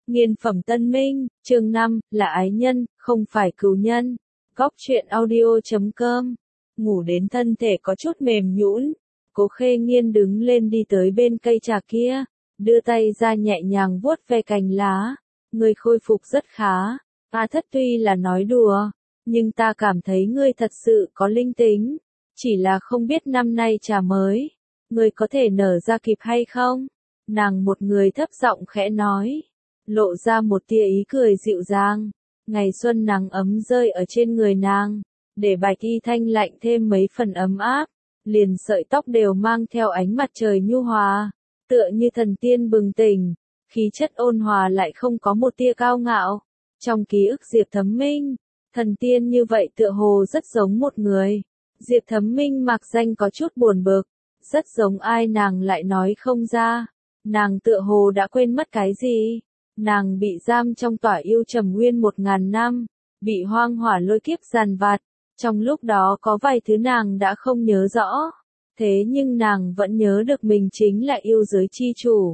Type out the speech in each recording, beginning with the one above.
Nghiên phẩm Tân Minh, chương 5, là ái nhân, không phải cừu nhân. Góc truyện audio.com. Ngủ đến thân thể có chút mềm nhũn, Cố Khê Nghiên đứng lên đi tới bên cây trà kia, đưa tay ra nhẹ nhàng vuốt ve cành lá. Ngươi khôi phục rất khá. A Thất tuy là nói đùa, nhưng ta cảm thấy ngươi thật sự có linh tính. Chỉ là không biết năm nay trà mới, ngươi có thể nở ra kịp hay không? Nàng một người thấp giọng khẽ nói, lộ ra một tia ý cười dịu dàng. Ngày xuân nắng ấm rơi ở trên người nàng, để bạch y thanh lạnh thêm mấy phần ấm áp, liền sợi tóc đều mang theo ánh mặt trời nhu hòa, tựa như thần tiên bừng tỉnh, khí chất ôn hòa lại không có một tia cao ngạo. Trong ký ức Diệp Thấm Minh, thần tiên như vậy tựa hồ rất giống một người. Diệp Thấm Minh mặc danh có chút buồn bực, rất giống ai nàng lại nói không ra. Nàng tựa hồ đã quên mất cái gì. Nàng bị giam trong tỏa yêu trầm nguyên 1000 năm, bị hoang hỏa lôi kiếp giàn vặt. Trong lúc đó có vài thứ nàng đã không nhớ rõ. Thế nhưng nàng vẫn nhớ được mình chính là yêu giới chi chủ.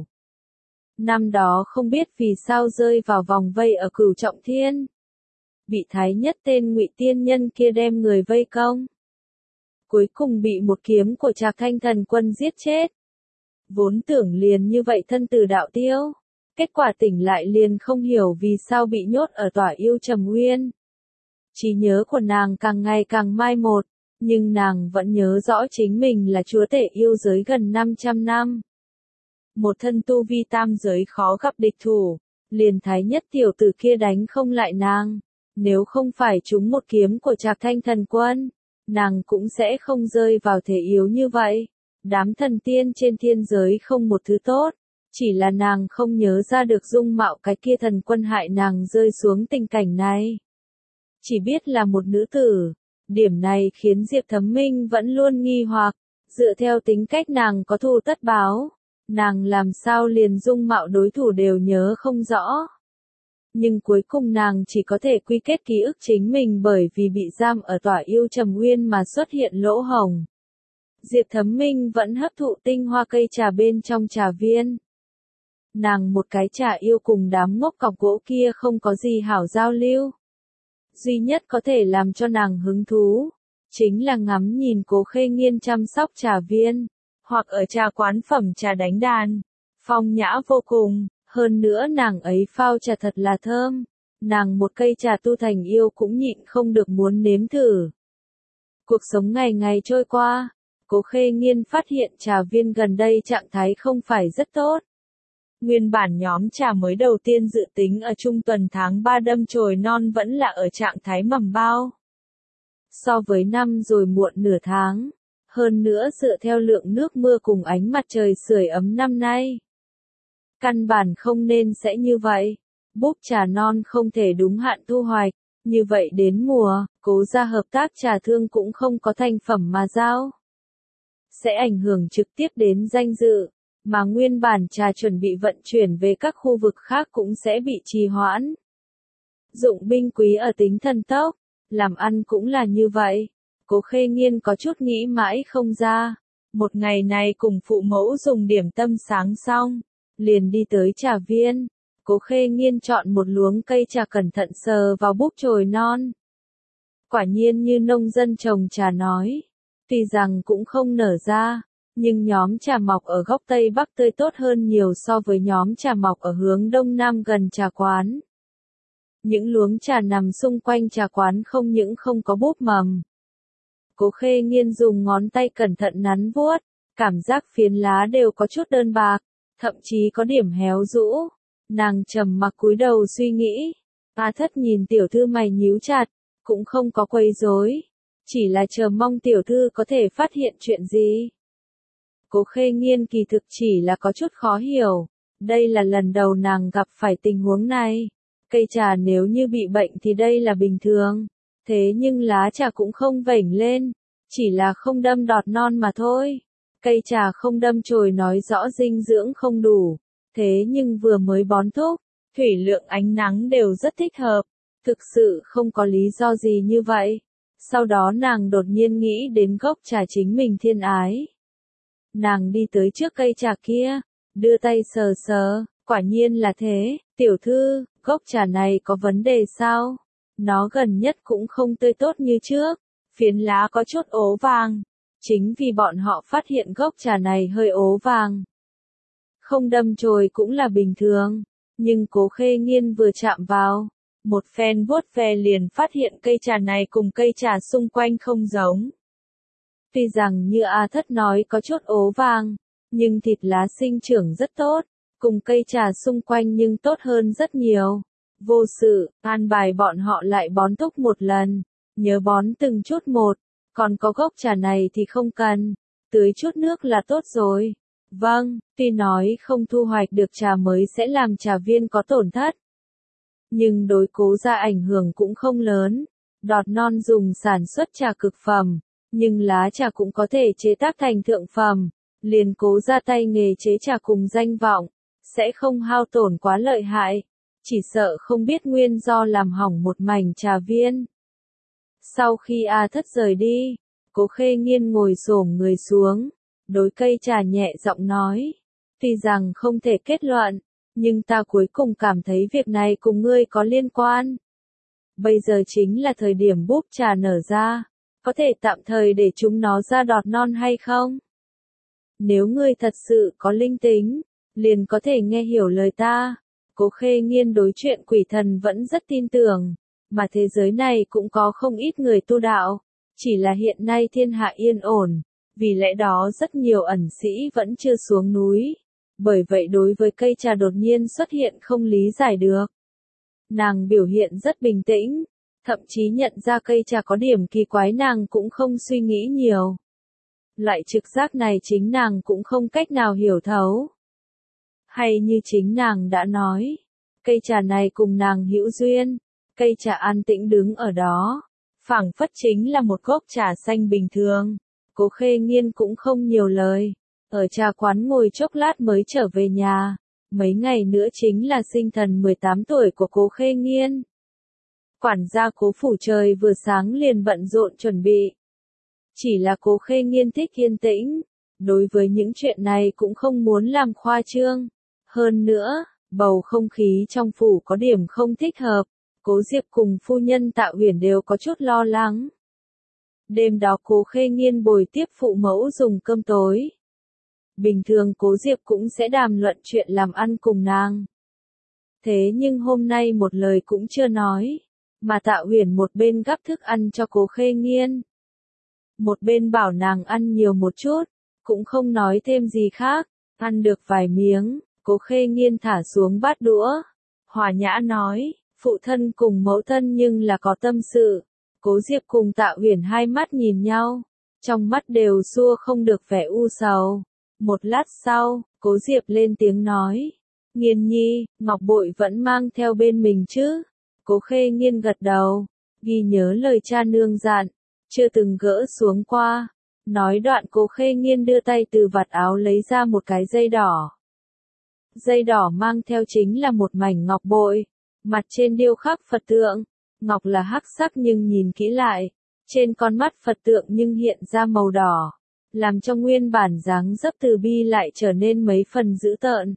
Năm đó không biết vì sao rơi vào vòng vây ở Cửu Trọng Thiên. Bị thái nhất tên Ngụy Tiên Nhân kia đem người vây công. Cuối cùng bị một kiếm của Trạc Thanh Thần Quân giết chết. Vốn tưởng liền như vậy thân tử đạo tiêu. Kết quả tỉnh lại liền không hiểu vì sao bị nhốt ở tỏa yêu trầm nguyên. Trí nhớ của nàng càng ngày càng mai một, nhưng nàng vẫn nhớ rõ chính mình là chúa tể yêu giới gần 500 năm. Một thân tu vi tam giới khó gặp địch thủ, liền thái nhất tiểu tử kia đánh không lại nàng. Nếu không phải trúng một kiếm của Trạc Thanh Thần Quân, nàng cũng sẽ không rơi vào thể yếu như vậy. Đám thần tiên trên thiên giới không một thứ tốt. Chỉ là nàng không nhớ ra được dung mạo cái kia thần quân hại nàng rơi xuống tình cảnh này. Chỉ biết là một nữ tử. Điểm này khiến Diệp Thấm Minh vẫn luôn nghi hoặc. Dựa theo tính cách nàng có thù tất báo. Nàng làm sao liền dung mạo đối thủ đều nhớ không rõ. Nhưng cuối cùng nàng chỉ có thể quy kết ký ức chính mình bởi vì bị giam ở tỏa yêu trầm nguyên mà xuất hiện lỗ hổng. Diệp Thấm Minh vẫn hấp thụ tinh hoa cây trà bên trong trà viên. Nàng một cái trà yêu cùng đám ngốc cọc gỗ kia không có gì hảo giao lưu. Duy nhất có thể làm cho nàng hứng thú, chính là ngắm nhìn Cố Khê Nghiên chăm sóc trà viên, hoặc ở trà quán phẩm trà đánh đàn. Phong nhã vô cùng, hơn nữa nàng ấy phao trà thật là thơm. Nàng một cây trà tu thành yêu cũng nhịn không được muốn nếm thử. Cuộc sống ngày ngày trôi qua, Cố Khê Nghiên phát hiện trà viên gần đây trạng thái không phải rất tốt. Nguyên bản nhóm trà mới đầu tiên dự tính ở trung tuần tháng 3 đâm chồi non vẫn là ở trạng thái mầm bao. So với năm rồi muộn nửa tháng. Hơn nữa dựa theo lượng nước mưa cùng ánh mặt trời sưởi ấm năm nay. Căn bản không nên sẽ như vậy. Búp trà non không thể đúng hạn thu hoạch. Như vậy đến mùa, Cố gia hợp tác trà thương cũng không có thành phẩm mà giao. Sẽ ảnh hưởng trực tiếp đến danh dự. Mà nguyên bản trà chuẩn bị vận chuyển về các khu vực khác cũng sẽ bị trì hoãn. Dụng binh quý ở tính thần tốc, làm ăn cũng là như vậy. Cố Khê Nghiên có chút nghĩ mãi không ra. Một ngày này cùng phụ mẫu dùng điểm tâm sáng xong, liền đi tới trà viên. Cố Khê Nghiên chọn một luống cây trà cẩn thận sờ vào búp chồi non. Quả nhiên như nông dân trồng trà nói, tuy rằng cũng không nở ra. Nhưng nhóm trà mọc ở góc Tây Bắc tươi tốt hơn nhiều so với nhóm trà mọc ở hướng Đông Nam gần trà quán. Những luống trà nằm xung quanh trà quán không những không có búp mầm. Cố Khê Nghiên dùng ngón tay cẩn thận nắn vuốt, cảm giác phiến lá đều có chút đơn bạc, thậm chí có điểm héo rũ. Nàng trầm mặc cúi đầu suy nghĩ. A Thất nhìn tiểu thư mày nhíu chặt, cũng không có quấy rối, chỉ là chờ mong tiểu thư có thể phát hiện chuyện gì. Cố Khê Nghiên kỳ thực chỉ là có chút khó hiểu. Đây là lần đầu nàng gặp phải tình huống này. Cây trà nếu như bị bệnh thì đây là bình thường. Thế nhưng lá trà cũng không vểnh lên. Chỉ là không đâm đọt non mà thôi. Cây trà không đâm chồi nói rõ dinh dưỡng không đủ. Thế nhưng vừa mới bón thuốc, thủy lượng ánh nắng đều rất thích hợp. Thực sự không có lý do gì như vậy. Sau đó nàng đột nhiên nghĩ đến gốc trà chính mình thiên ái. Nàng đi tới trước cây trà kia, đưa tay sờ sờ, Quả nhiên là thế, tiểu thư, gốc trà này có vấn đề sao? Nó gần nhất cũng không tươi tốt như trước, phiến lá có chút ố vàng. Chính vì bọn họ phát hiện gốc trà này hơi ố vàng. Không đâm chồi cũng là bình thường, nhưng Cố Khê Nghiên vừa chạm vào, một phen vuốt ve liền phát hiện cây trà này cùng cây trà xung quanh không giống. Tuy rằng như A Thất nói có chút ố vàng, nhưng thịt lá sinh trưởng rất tốt, cùng cây trà xung quanh nhưng tốt hơn rất nhiều. Vô sự, an bài bọn họ lại bón thúc một lần, nhớ bón từng chút một, còn có gốc trà này thì không cần, tưới chút nước là tốt rồi. Vâng, tuy nói không thu hoạch được trà mới sẽ làm trà viên có tổn thất, nhưng đối Cố gia ảnh hưởng cũng không lớn. Đọt non dùng sản xuất trà cực phẩm, nhưng lá trà cũng có thể chế tác thành thượng phẩm, liền Cố gia tay nghề chế trà cùng danh vọng, sẽ không hao tổn quá lợi hại, chỉ sợ không biết nguyên do làm hỏng một mảnh trà viên. Sau khi A Thất rời đi, Cố Khê Nghiên ngồi xổm người xuống, đối cây trà nhẹ giọng nói, tuy rằng không thể kết luận, nhưng ta cuối cùng cảm thấy việc này cùng ngươi có liên quan. Bây giờ chính là thời điểm búp trà nở ra, có thể tạm thời để chúng nó ra đọt non hay không? Nếu ngươi thật sự có linh tính, liền có thể nghe hiểu lời ta. Cố Khê Nghiên đối chuyện quỷ thần vẫn rất tin tưởng, mà thế giới này cũng có không ít người tu đạo, chỉ là hiện nay thiên hạ yên ổn, vì lẽ đó rất nhiều ẩn sĩ vẫn chưa xuống núi, bởi vậy đối với cây trà đột nhiên xuất hiện không lý giải được. Nàng biểu hiện rất bình tĩnh, thậm chí nhận ra cây trà có điểm kỳ quái nàng cũng không suy nghĩ nhiều. Loại trực giác này chính nàng cũng không cách nào hiểu thấu. Hay như chính nàng đã nói, cây trà này cùng nàng hữu duyên, cây trà an tĩnh đứng ở đó, phảng phất chính là một gốc trà xanh bình thường. Cố Khê Nghiên cũng không nhiều lời, ở trà quán ngồi chốc lát mới trở về nhà. Mấy ngày nữa chính là sinh thần 18 tuổi của Cố Khê Nghiên. Quản gia Cố phủ trời vừa sáng liền bận rộn chuẩn bị. Chỉ là Cố Khê Nghiên thích yên tĩnh, đối với những chuyện này cũng không muốn làm khoa trương. Hơn nữa, bầu không khí trong phủ có điểm không thích hợp, Cố Diệp cùng phu nhân Tạ Uyển đều có chút lo lắng. Đêm đó Cố Khê Nghiên bồi tiếp phụ mẫu dùng cơm tối. Bình thường Cố Diệp cũng sẽ đàm luận chuyện làm ăn cùng nàng. Thế nhưng hôm nay một lời cũng chưa nói, mà Tạ Uyển một bên gắp thức ăn cho Cố Khê Nghiên, một bên bảo nàng ăn nhiều một chút, cũng không nói thêm gì khác. Ăn được vài miếng, Cố Khê Nghiên thả xuống bát đũa, hòa nhã nói, phụ thân cùng mẫu thân nhưng là có tâm sự. Cố Diệp cùng Tạ Uyển hai mắt nhìn nhau, trong mắt đều xua không được vẻ u sầu. Một lát sau, Cố Diệp lên tiếng nói, Nghiên nhi, ngọc bội vẫn mang theo bên mình chứ? Cố Khê Nghiên gật đầu, ghi nhớ lời cha nương dặn, chưa từng gỡ xuống qua. Nói đoạn Cố Khê Nghiên đưa tay từ vạt áo lấy ra một cái dây đỏ. Dây đỏ mang theo chính là một mảnh ngọc bội, mặt trên điêu khắc Phật tượng, ngọc là hắc sắc nhưng nhìn kỹ lại, trên con mắt Phật tượng nhưng hiện ra màu đỏ, làm cho nguyên bản dáng dấp từ bi lại trở nên mấy phần dữ tợn.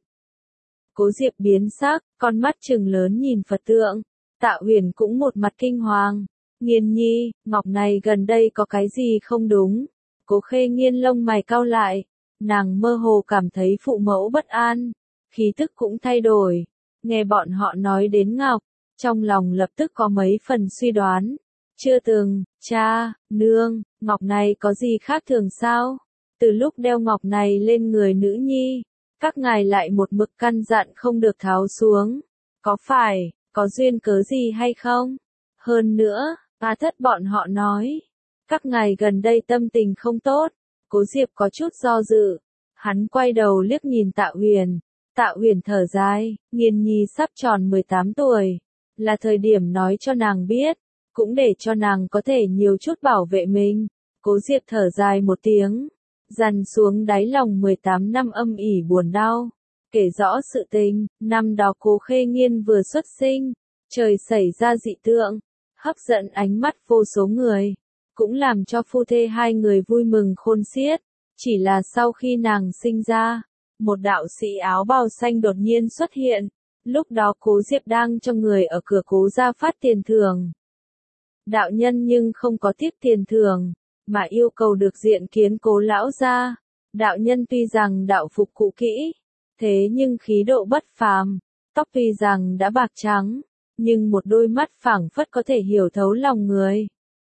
Cố Diệp biến sắc, con mắt trừng lớn nhìn Phật tượng, Tạ Uyển cũng một mặt kinh hoàng. Nghiên nhi, ngọc này gần đây có cái gì không đúng? Cố Khê Nghiên lông mày cau lại, nàng mơ hồ cảm thấy phụ mẫu bất an, khí tức cũng thay đổi. Nghe bọn họ nói đến ngọc, trong lòng lập tức có mấy phần suy đoán. Chưa từng, cha, nương, ngọc này có gì khác thường sao? Từ lúc đeo ngọc này lên người nữ nhi, các ngài lại một mực căn dặn không được tháo xuống. Có phải, có duyên cớ gì hay không? Hơn nữa, A Thất bọn họ nói, các ngài gần đây tâm tình không tốt. Cố Diệp có chút do dự, hắn quay đầu liếc nhìn Tạ Uyển. Tạ Uyển thở dài, Nghiên nhi sắp tròn 18 tuổi, là thời điểm nói cho nàng biết, cũng để cho nàng có thể nhiều chút bảo vệ mình. Cố Diệp thở dài một tiếng, dằn xuống đáy lòng 18 năm âm ỉ buồn đau, kể rõ sự tình. Năm đó Cố Khê Nghiên vừa xuất sinh, trời xảy ra dị tượng, hấp dẫn ánh mắt vô số người, cũng làm cho phu thê hai người vui mừng khôn xiết. Chỉ là sau khi nàng sinh ra, một đạo sĩ áo bào xanh đột nhiên xuất hiện. Lúc đó Cố Diệp đang cho người ở cửa Cố gia phát tiền thưởng. Đạo nhân nhưng không có tiếp tiền thưởng, mà yêu cầu được diện kiến Cố lão gia. Đạo nhân tuy rằng đạo phục cũ kỹ, thế nhưng khí độ bất phàm, tóc tuy rằng đã bạc trắng, nhưng một đôi mắt phảng phất có thể hiểu thấu lòng người.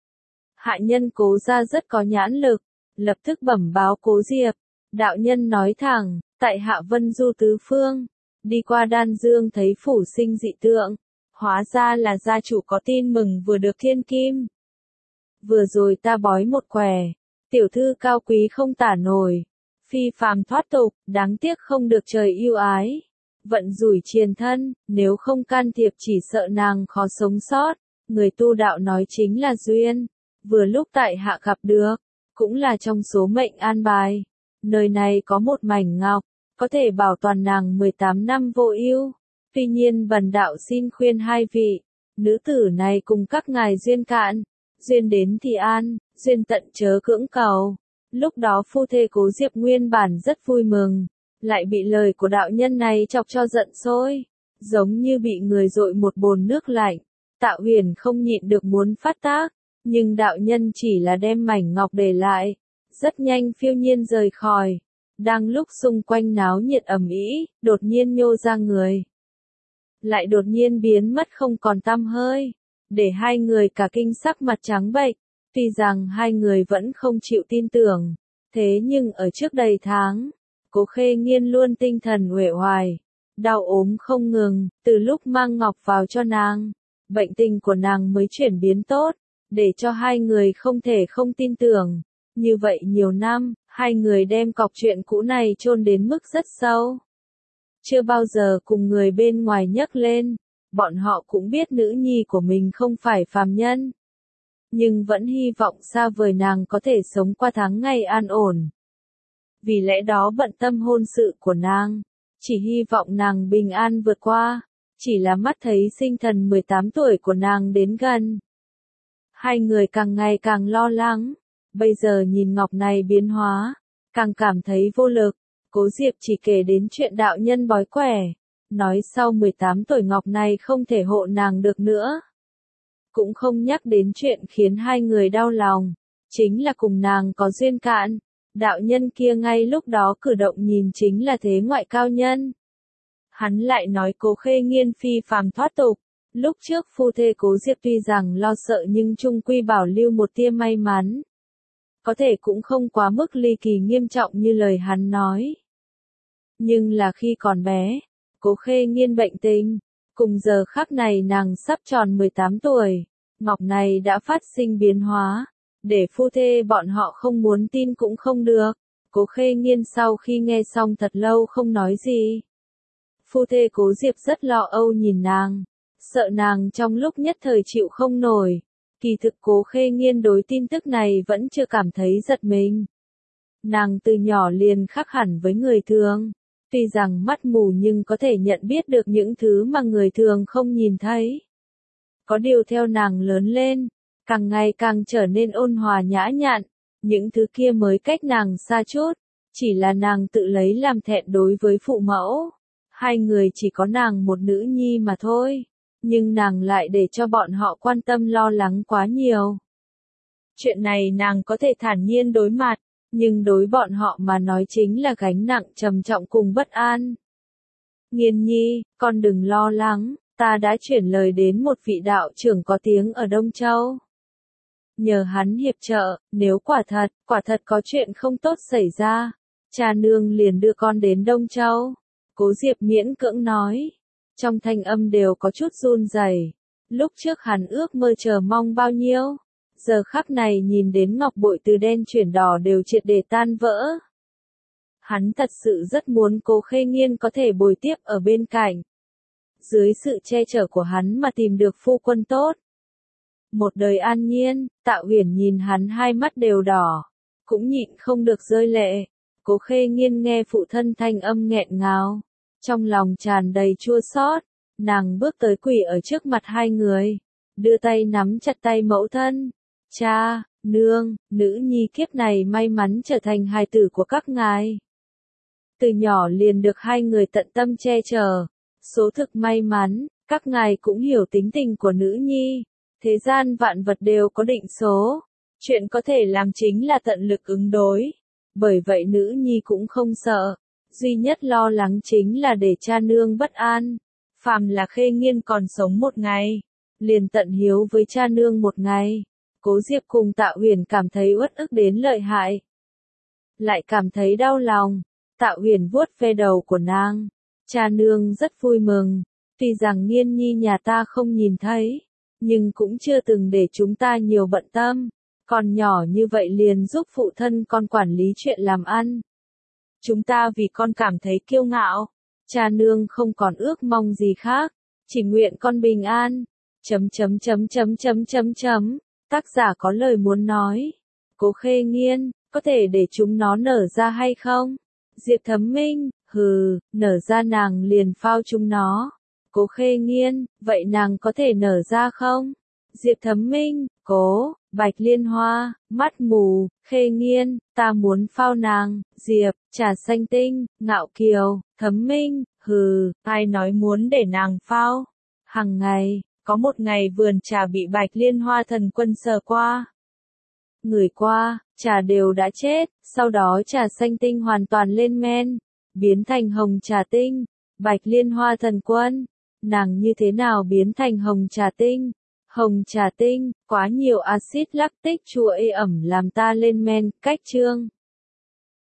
Hạ nhân Cố gia rất có nhãn lực, lập tức bẩm báo Cố Diệp. Đạo nhân nói thẳng, tại hạ Vân Du tứ phương, đi qua Đan Dương thấy phủ sinh dị tượng, hóa ra là gia chủ có tin mừng vừa được thiên kim. Vừa rồi ta bói một quẻ, tiểu thư cao quý không tả nổi, phi phàm thoát tục, đáng tiếc không được trời yêu ái. Vận rủi triền thân, nếu không can thiệp chỉ sợ nàng khó sống sót. Người tu đạo nói chính là duyên, vừa lúc tại hạ gặp được, cũng là trong số mệnh an bài. Nơi này có một mảnh ngọc, có thể bảo toàn nàng 18 năm vô ưu. Tuy nhiên bần đạo xin khuyên hai vị, nữ tử này cùng các ngài duyên cạn, duyên đến thì an, duyên tận chớ cưỡng cầu. Lúc đó phu thê Cố Diệp nguyên bản rất vui mừng, lại bị lời của đạo nhân này chọc cho giận sôi, giống như bị người dội một bồn nước lạnh. Tạo Huyền không nhịn được muốn phát tác, nhưng đạo nhân chỉ là đem mảnh ngọc để lại, rất nhanh phiêu nhiên rời khỏi. Đang lúc xung quanh náo nhiệt ầm ĩ, đột nhiên nhô ra người, lại đột nhiên biến mất không còn tăm hơi, để hai người cả kinh sắc mặt trắng bệch. Tuy rằng hai người vẫn không chịu tin tưởng, thế nhưng ở trước đầy tháng, Cố Khê Nghiên luôn tinh thần uể oải, đau ốm không ngừng, từ lúc mang ngọc vào cho nàng, bệnh tình của nàng mới chuyển biến tốt, để cho hai người không thể không tin tưởng. Như vậy nhiều năm, hai người đem cọc chuyện cũ này chôn đến mức rất sâu. Chưa bao giờ cùng người bên ngoài nhắc lên, bọn họ cũng biết nữ nhi của mình không phải phàm nhân. Nhưng vẫn hy vọng xa vời nàng có thể sống qua tháng ngày an ổn. Vì lẽ đó bận tâm hôn sự của nàng, chỉ hy vọng nàng bình an vượt qua, chỉ là mắt thấy sinh thần 18 tuổi của nàng đến gần. Hai người càng ngày càng lo lắng, bây giờ nhìn ngọc này biến hóa, càng cảm thấy vô lực. Cố Diệp chỉ kể đến chuyện đạo nhân bói quẻ, nói sau 18 tuổi ngọc này không thể hộ nàng được nữa. Cũng không nhắc đến chuyện khiến hai người đau lòng, chính là cùng nàng có duyên cạn. Đạo nhân kia ngay lúc đó cử động nhìn chính là thế ngoại cao nhân. Hắn lại nói Cố Khê Nghiên phi phàm thoát tục. Lúc trước phu thê Cố Diệp tuy rằng lo sợ nhưng chung quy bảo lưu một tia may mắn. Có thể cũng không quá mức ly kỳ nghiêm trọng như lời hắn nói. Nhưng là khi còn bé, Cố Khê Nghiên bệnh tình, cùng giờ khắc này nàng sắp tròn 18 tuổi, ngọc này đã phát sinh biến hóa, để phu thê bọn họ không muốn tin cũng không được. Cố Khê Nghiên sau khi nghe xong thật lâu không nói gì. Phu thê Cố Diệp rất lo âu nhìn nàng, sợ nàng trong lúc nhất thời chịu không nổi. Kỳ thực Cố Khê Nghiên đối tin tức này vẫn chưa cảm thấy giật mình. Nàng từ nhỏ liền khác hẳn với người thường, tuy rằng mắt mù nhưng có thể nhận biết được những thứ mà người thường không nhìn thấy. Có điều theo nàng lớn lên, càng ngày càng trở nên ôn hòa nhã nhặn, những thứ kia mới cách nàng xa chút, chỉ là nàng tự lấy làm thẹn đối với phụ mẫu. Hai người chỉ có nàng một nữ nhi mà thôi, nhưng nàng lại để cho bọn họ quan tâm lo lắng quá nhiều. Chuyện này nàng có thể thản nhiên đối mặt, nhưng đối bọn họ mà nói chính là gánh nặng trầm trọng cùng bất an. Nghiên nhi, con đừng lo lắng, ta đã chuyển lời đến một vị đạo trưởng có tiếng ở Đông Châu. Nhờ hắn hiệp trợ, nếu quả thật có chuyện không tốt xảy ra, cha nương liền đưa con đến Đông Châu. Cố Diệp miễn cưỡng nói, trong thanh âm đều có chút run rẩy. Lúc trước hắn ước mơ chờ mong bao nhiêu, giờ khắc này nhìn đến ngọc bội từ đen chuyển đỏ đều triệt để tan vỡ. Hắn thật sự rất muốn Cố Khê Nghiên có thể bồi tiếp ở bên cạnh. Dưới sự che chở của hắn mà tìm được phu quân tốt. Một đời an nhiên, Tạo Huyền nhìn hắn hai mắt đều đỏ, cũng nhịn không được rơi lệ. Cố Khê Nghiên nghe phụ thân thanh âm nghẹn ngào, trong lòng tràn đầy chua xót, nàng bước tới quỳ ở trước mặt hai người, đưa tay nắm chặt tay mẫu thân. Cha, nương, nữ nhi kiếp này may mắn trở thành hài tử của các ngài. Từ nhỏ liền được hai người tận tâm che chở. Số thực may mắn, các ngài cũng hiểu tính tình của nữ nhi. Thế gian vạn vật đều có định số. Chuyện có thể làm chính là tận lực ứng đối. Bởi vậy nữ nhi cũng không sợ. Duy nhất lo lắng chính là để cha nương bất an. Phàm là Khê Nghiên còn sống một ngày, liền tận hiếu với cha nương một ngày. Cố Diệp cùng Tạ Huyền cảm thấy uất ức đến lợi hại. Lại cảm thấy đau lòng. Tạ Huyền vuốt ve đầu của nàng. Cha nương rất vui mừng. Tuy rằng Nghiên nhi nhà ta không nhìn thấy, nhưng cũng chưa từng để chúng ta nhiều bận tâm. Còn nhỏ như vậy liền giúp phụ thân con quản lý chuyện làm ăn. Chúng ta vì con cảm thấy kiêu ngạo. Cha nương không còn ước mong gì khác. Chỉ nguyện con bình an. Tác giả có lời muốn nói. Cố Khê Nghiên, có thể để chúng nó nở ra hay không? Diệp Thấm Minh, hừ, nở ra nàng liền phao chúng nó. Cố Khê Nghiên, vậy nàng có thể nở ra không? Diệp Thấm Minh, cố, Bạch Liên Hoa, mắt mù, Khê Nghiên, ta muốn phao nàng. Diệp, Trà Xanh Tinh, Ngạo Kiều, Thấm Minh, hừ, ai nói muốn để nàng phao? Hằng ngày, có một ngày vườn trà bị Bạch Liên Hoa thần quân sờ qua. Người qua, trà đều đã chết, sau đó Trà Xanh Tinh hoàn toàn lên men, biến thành hồng trà tinh. Bạch Liên Hoa thần quân, nàng như thế nào biến thành hồng trà tinh? Hồng trà tinh, quá nhiều axit lactic chua ê ẩm làm ta lên men. Cách chương